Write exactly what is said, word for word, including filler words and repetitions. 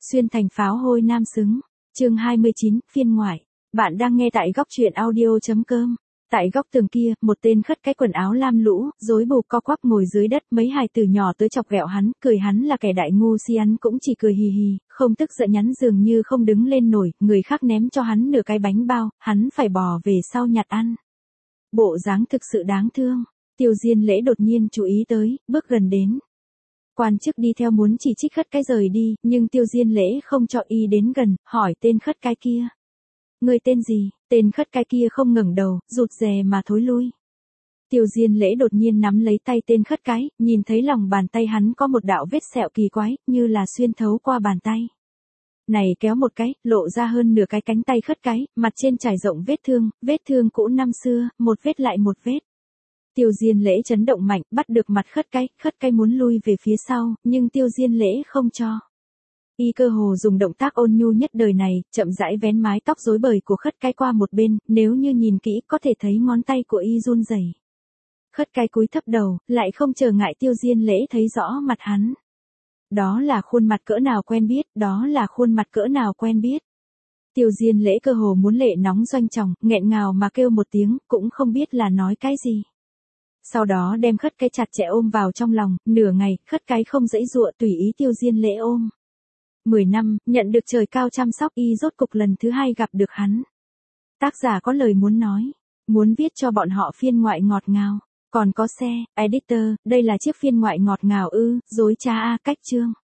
Xuyên thành pháo hôi nam xứng. Chương hai mươi chín, phiên ngoại. Bạn đang nghe tại góc truyện audio chấm com. Tại góc tường kia, một tên khất cái quần áo lam lũ, rối bù co quắp ngồi dưới đất, mấy hài tử nhỏ tới chọc ghẹo hắn, cười hắn là kẻ đại ngu si, hắn cũng chỉ cười hì hì, không tức giận, nhắn dường như không đứng lên nổi, người khác ném cho hắn nửa cái bánh bao, hắn phải bò về sau nhặt ăn. Bộ dáng thực sự đáng thương. Tiêu Diên Lễ đột nhiên chú ý tới, bước gần đến. Quan chức đi theo muốn chỉ trích khất cái rời đi, nhưng Tiêu Diên Lễ không cho y đến gần, hỏi tên khất cái kia. Người tên gì? Tên khất cái kia không ngẩng đầu, rụt rè mà thối lui. Tiêu Diên Lễ đột nhiên nắm lấy tay tên khất cái, nhìn thấy lòng bàn tay hắn có một đạo vết sẹo kỳ quái, như là xuyên thấu qua bàn tay. Này kéo một cái, lộ ra hơn nửa cái cánh tay khất cái, mặt trên trải rộng vết thương, vết thương cũ năm xưa, một vết lại một vết. Tiêu Diên Lễ chấn động mạnh, bắt được mặt khất cái, khất cái muốn lui về phía sau, nhưng Tiêu Diên Lễ không cho. Y cơ hồ dùng động tác ôn nhu nhất đời này, chậm rãi vén mái tóc rối bời của khất cái qua một bên, nếu như nhìn kỹ có thể thấy ngón tay của y run rẩy. Khất cái cúi thấp đầu, lại không chờ ngại Tiêu Diên Lễ thấy rõ mặt hắn. Đó là khuôn mặt cỡ nào quen biết, đó là khuôn mặt cỡ nào quen biết. Tiêu Diên Lễ cơ hồ muốn lệ nóng doanh tròng, nghẹn ngào mà kêu một tiếng, cũng không biết là nói cái gì. Sau đó đem khất cái chặt chẽ ôm vào trong lòng, nửa ngày, khất cái không dãy dụa, tùy ý Tiêu Diên Lễ ôm. Mười năm, nhận được trời cao chăm sóc, y rốt cục lần thứ hai gặp được hắn. Tác giả có lời muốn nói, muốn viết cho bọn họ phiên ngoại ngọt ngào, còn có xe, editor, đây là chiếc phiên ngoại ngọt ngào ư, dối trá a, cách chương.